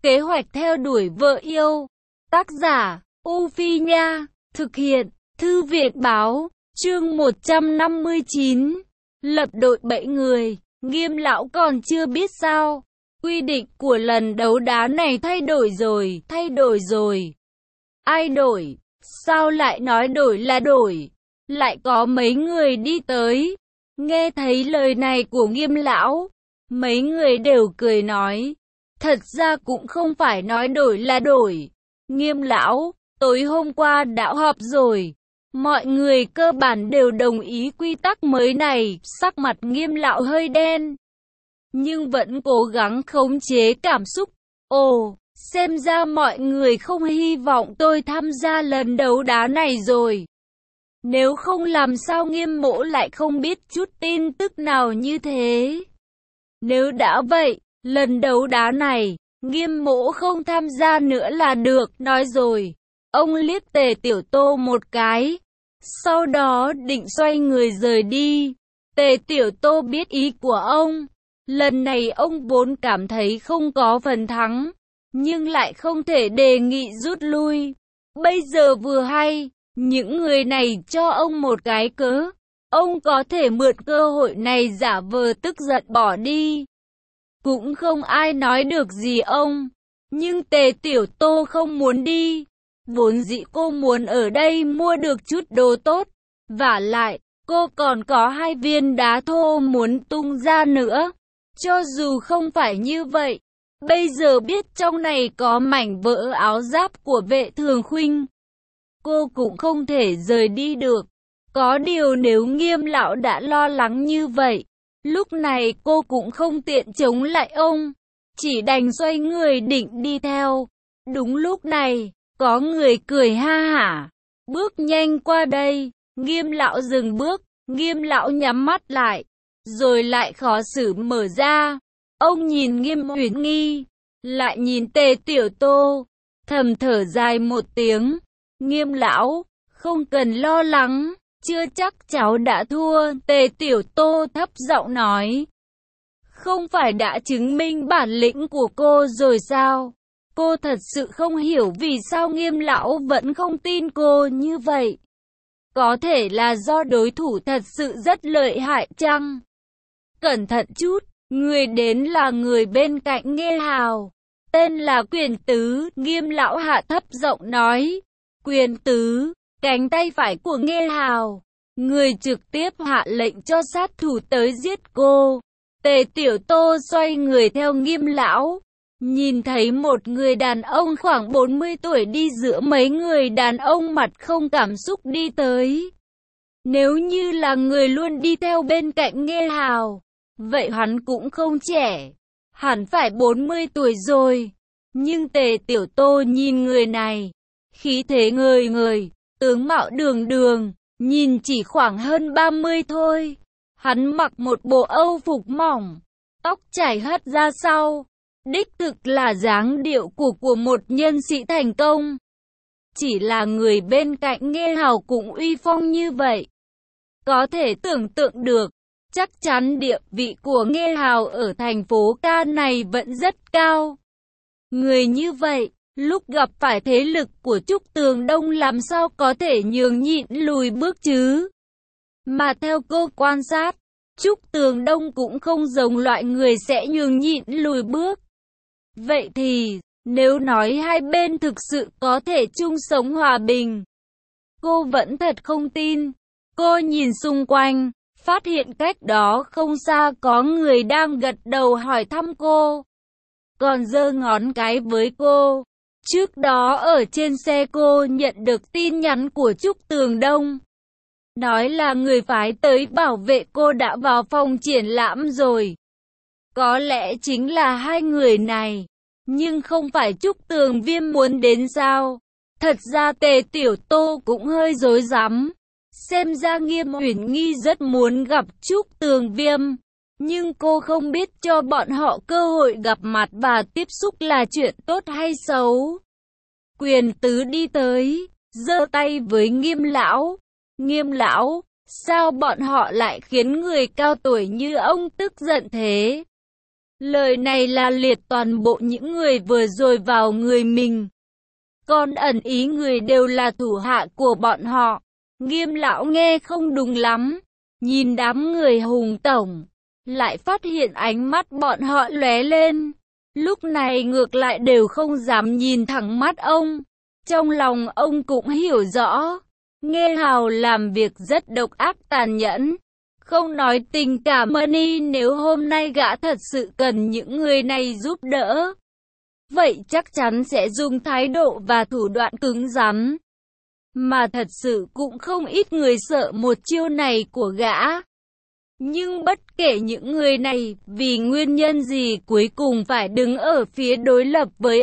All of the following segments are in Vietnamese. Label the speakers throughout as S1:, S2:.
S1: Kế hoạch theo đuổi vợ yêu. Tác giả, U Phi Nha. Thực hiện, Thư viện báo. Chương 159. Lập đội 7 người. Nghiêm lão còn chưa biết sao. Quy định của lần đấu đá này thay đổi rồi. Ai đổi? Sao lại nói đổi là đổi? Lại có mấy người đi tới. Nghe thấy lời này của Nghiêm lão, mấy người đều cười nói. Thật ra cũng không phải nói đổi là đổi. Nghiêm lão, tối hôm qua đã họp rồi. Mọi người cơ bản đều đồng ý quy tắc mới này. Sắc mặt Nghiêm lão hơi đen, nhưng vẫn cố gắng khống chế cảm xúc. Ồ, xem ra mọi người không hy vọng tôi tham gia lần đấu đá này rồi. Nếu không làm sao Nghiêm mỗ lại không biết chút tin tức nào như thế. Nếu đã vậy, lần đấu đá này, Nghiêm mỗ không tham gia nữa là được. Nói rồi, ông liếc Tề Tiểu Tô một cái, sau đó định xoay người rời đi. Tề Tiểu Tô biết ý của ông. Lần này ông vốn cảm thấy không có phần thắng, nhưng lại không thể đề nghị rút lui. Bây giờ vừa hay, những người này cho ông một cái cớ. Ông có thể mượn cơ hội này giả vờ tức giận bỏ đi. Cũng không ai nói được gì ông. Nhưng Tề Tiểu Tô không muốn đi. Vốn dĩ cô muốn ở đây mua được chút đồ tốt. Vả lại, cô còn có 2 viên đá thô muốn tung ra nữa. Cho dù không phải như vậy, bây giờ biết trong này có mảnh vỡ áo giáp của Vệ Thường Khuynh, cô cũng không thể rời đi được. Có điều nếu Nghiêm lão đã lo lắng như vậy, lúc này cô cũng không tiện chống lại ông, chỉ đành xoay người định đi theo. Đúng lúc này, có người cười ha hả, bước nhanh qua đây. Nghiêm lão dừng bước, Nghiêm lão nhắm mắt lại, rồi lại khó xử mở ra. Ông nhìn Nghiêm Uyển Nghi, lại nhìn Tề Tiểu Tô, thầm thở dài một tiếng. Nghiêm lão, không cần lo lắng, chưa chắc cháu đã thua. Tề Tiểu Tô thấp giọng nói. Không phải đã chứng minh bản lĩnh của cô rồi sao? Cô thật sự không hiểu vì sao Nghiêm lão vẫn không tin cô như vậy. Có thể là do đối thủ thật sự rất lợi hại chăng? Cẩn thận chút, người đến là người bên cạnh Nghê Hào, tên là Quyền Tứ. Nghiêm lão hạ thấp giọng nói. Quyền Tứ, cánh tay phải của Nghê Hào, người trực tiếp hạ lệnh cho sát thủ tới giết cô. Tề Tiểu Tô xoay người theo Nghiêm lão, nhìn thấy một người đàn ông khoảng 40 tuổi đi giữa mấy người đàn ông mặt không cảm xúc đi tới. Nếu như là người luôn đi theo bên cạnh Nghê Hào, vậy hắn cũng không trẻ, hẳn phải 40 tuổi rồi. Nhưng Tề Tiểu Tô nhìn người này, khí thế ngời ngời, tướng mạo đường đường, nhìn chỉ khoảng hơn 30 thôi. Hắn mặc một bộ âu phục mỏng, tóc chảy hất ra sau, đích thực là dáng điệu của một nhân sĩ thành công. Chỉ là người bên cạnh Nghê Hào cũng uy phong như vậy, có thể tưởng tượng được, chắc chắn địa vị của Nghê Hào ở thành phố ca này vẫn rất cao. Người như vậy, lúc gặp phải thế lực của Trúc Tường Đông làm sao có thể nhường nhịn lùi bước chứ? Mà theo cô quan sát, Trúc Tường Đông cũng không giống loại người sẽ nhường nhịn lùi bước. Vậy thì, nếu nói hai bên thực sự có thể chung sống hòa bình, cô vẫn thật không tin. Cô nhìn xung quanh, phát hiện cách đó không xa có người đang gật đầu hỏi thăm cô, còn giơ ngón cái với cô. Trước đó ở trên xe cô nhận được tin nhắn của Trúc Tường Đông, nói là người phái tới bảo vệ cô đã vào phòng triển lãm rồi. Có lẽ chính là hai người này, nhưng không phải Trúc Tường Viêm muốn đến sao? Thật ra Tề Tiểu Tô cũng hơi rối rắm. Xem ra Nghiêm Uyển Nghi rất muốn gặp Trúc Tường Viêm, nhưng cô không biết cho bọn họ cơ hội gặp mặt và tiếp xúc là chuyện tốt hay xấu. Quyền Tứ đi tới, giơ tay với Nghiêm lão. Nghiêm lão, sao bọn họ lại khiến người cao tuổi như ông tức giận thế? Lời này là liệt toàn bộ những người vừa rồi vào người mình. Còn ẩn ý người đều là thủ hạ của bọn họ. Nghiêm lão nghe không đúng lắm. Nhìn đám người Hùng tổng, lại phát hiện ánh mắt bọn họ lóe lên. Lúc này ngược lại đều không dám nhìn thẳng mắt ông. Trong lòng ông cũng hiểu rõ, Nghê Hào làm việc rất độc ác tàn nhẫn. Không nói tình cảm money, nếu hôm nay gã thật sự cần những người này giúp đỡ, vậy chắc chắn sẽ dùng thái độ và thủ đoạn cứng rắn. Mà thật sự cũng không ít người sợ một chiêu này của gã. Nhưng bất kể những người này vì nguyên nhân gì cuối cùng phải đứng ở phía đối lập với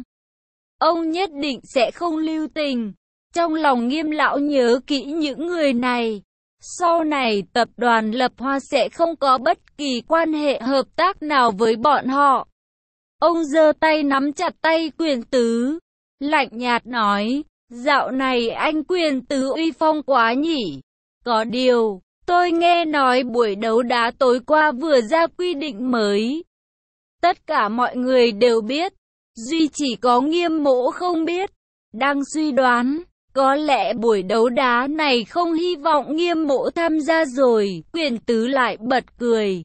S1: ông nhất định sẽ không lưu tình. Trong lòng Nghiêm lão nhớ kỹ những người này. Sau này tập đoàn Lập Hoa sẽ không có bất kỳ quan hệ hợp tác nào với bọn họ. Ông giơ tay nắm chặt tay Quyền Tứ, lạnh nhạt nói, dạo này anh Quyền Tứ uy phong quá nhỉ. Có điều, tôi nghe nói buổi đấu đá tối qua vừa ra quy định mới. Tất cả mọi người đều biết, duy chỉ có Nghiêm mỗ không biết. Đang suy đoán, có lẽ buổi đấu đá này không hy vọng Nghiêm mỗ tham gia rồi. Quyền Tứ lại bật cười.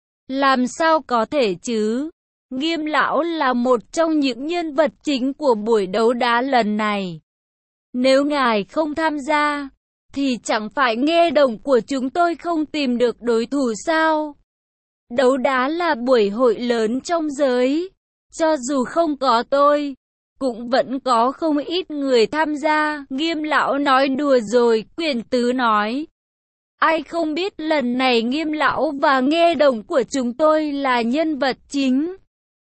S1: Làm sao có thể chứ? Nghiêm lão là một trong những nhân vật chính của buổi đấu đá lần này. Nếu ngài không tham gia, thì chẳng phải Nghe Đồng của chúng tôi không tìm được đối thủ sao? Đấu đá là buổi hội lớn trong giới. Cho dù không có tôi, cũng vẫn có không ít người tham gia. Nghiêm lão nói đùa rồi. Quyền Tứ nói, ai không biết lần này Nghiêm lão và Nghe Đồng của chúng tôi là nhân vật chính.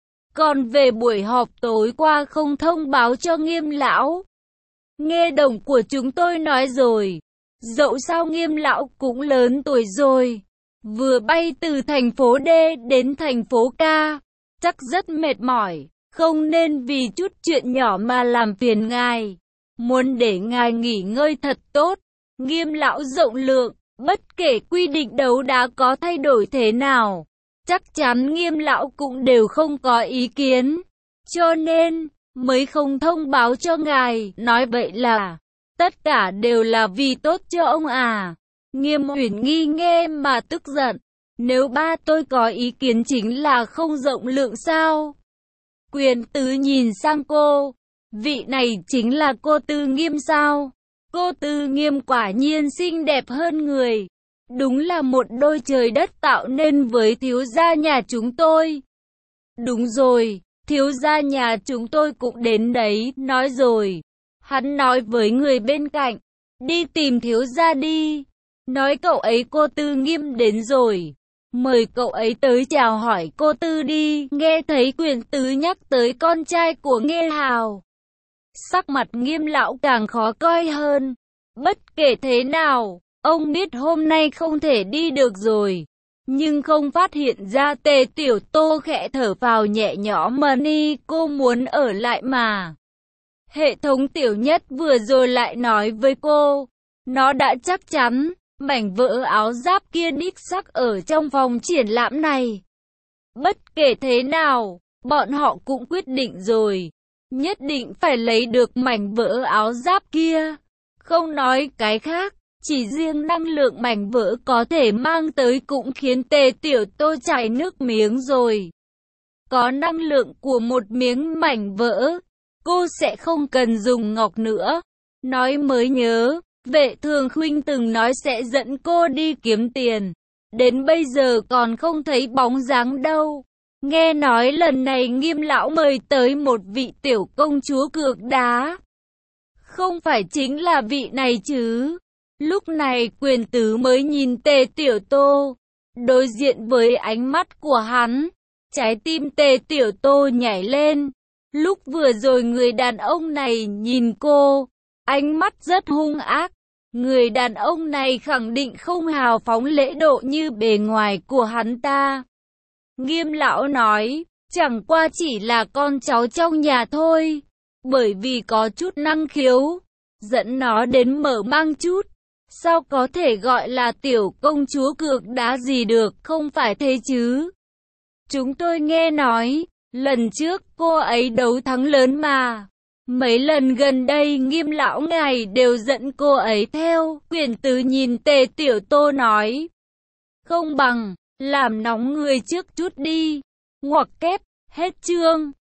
S1: Còn về buổi họp tối qua không thông báo cho Nghiêm lão. Nghe Đồng của chúng tôi nói rồi, dẫu sao Nghiêm lão cũng lớn tuổi rồi, vừa bay từ thành phố D đến thành phố K, chắc rất mệt mỏi, không nên vì chút chuyện nhỏ mà làm phiền ngài. Muốn để ngài nghỉ ngơi thật tốt. Nghiêm lão rộng lượng, bất kể quy định đấu đá có thay đổi thế nào, chắc chắn Nghiêm lão cũng đều không có ý kiến. Cho nên mới không thông báo cho ngài. Nói vậy là tất cả đều là vì tốt cho ông à? Nghiêm Uyển Nghi nghe mà tức giận. Nếu ba tôi có ý kiến chính là không rộng lượng sao? Quyền Tứ nhìn sang cô. Vị này chính là cô Tư Nghiêm sao? Cô Tư Nghiêm quả nhiên xinh đẹp hơn người. Đúng là một đôi trời đất tạo nên với thiếu gia nhà chúng tôi. Đúng rồi, thiếu gia nhà chúng tôi cũng đến đấy. Nói rồi, hắn nói với người bên cạnh, đi tìm thiếu gia đi. Nói cậu ấy cô Tư Nghiêm đến rồi, mời cậu ấy tới chào hỏi cô Tư đi. Nghe thấy Quyền Tứ nhắc tới con trai của Nghê Hào, sắc mặt Nghiêm lão càng khó coi hơn. Bất kể thế nào, ông biết hôm nay không thể đi được rồi, nhưng không phát hiện ra. Tề Tiểu Tô khẽ thở phào nhẹ nhõm. Money, cô muốn ở lại mà. Hệ thống Tiểu Nhất vừa rồi lại nói với cô, nó đã chắc chắn mảnh vỡ áo giáp kia đích xác ở trong phòng triển lãm này. Bất kể thế nào, bọn họ cũng quyết định rồi, nhất định phải lấy được mảnh vỡ áo giáp kia. Không nói cái khác, chỉ riêng năng lượng mảnh vỡ có thể mang tới cũng khiến Tề Tiểu Tô chảy nước miếng rồi. Có năng lượng của một miếng mảnh vỡ, cô sẽ không cần dùng ngọc nữa. Nói mới nhớ, Vệ Thường Khuynh từng nói sẽ dẫn cô đi kiếm tiền. Đến bây giờ còn không thấy bóng dáng đâu. Nghe nói lần này Nghiêm lão mời tới một vị tiểu công chúa cược đá. Không phải chính là vị này chứ? Lúc này Quyền Tứ mới nhìn Tề Tiểu Tô. Đối diện với ánh mắt của hắn, trái tim Tề Tiểu Tô nhảy lên. Lúc vừa rồi người đàn ông này nhìn cô, ánh mắt rất hung ác. Người đàn ông này khẳng định không hào phóng lễ độ như bề ngoài của hắn ta. Nghiêm lão nói, chẳng qua chỉ là con cháu trong nhà thôi. Bởi vì có chút năng khiếu, dẫn nó đến mở mang chút. Sao có thể gọi là tiểu công chúa cược đá gì được, không phải thế chứ? Chúng tôi nghe nói, lần trước cô ấy đấu thắng lớn mà. Mấy lần gần đây Nghiêm lão ngài đều dẫn cô ấy theo. Quyển Tứ nhìn Tề Tiểu Tô nói. Không bằng, làm nóng người trước chút đi. Ngoặc kép, hết chương.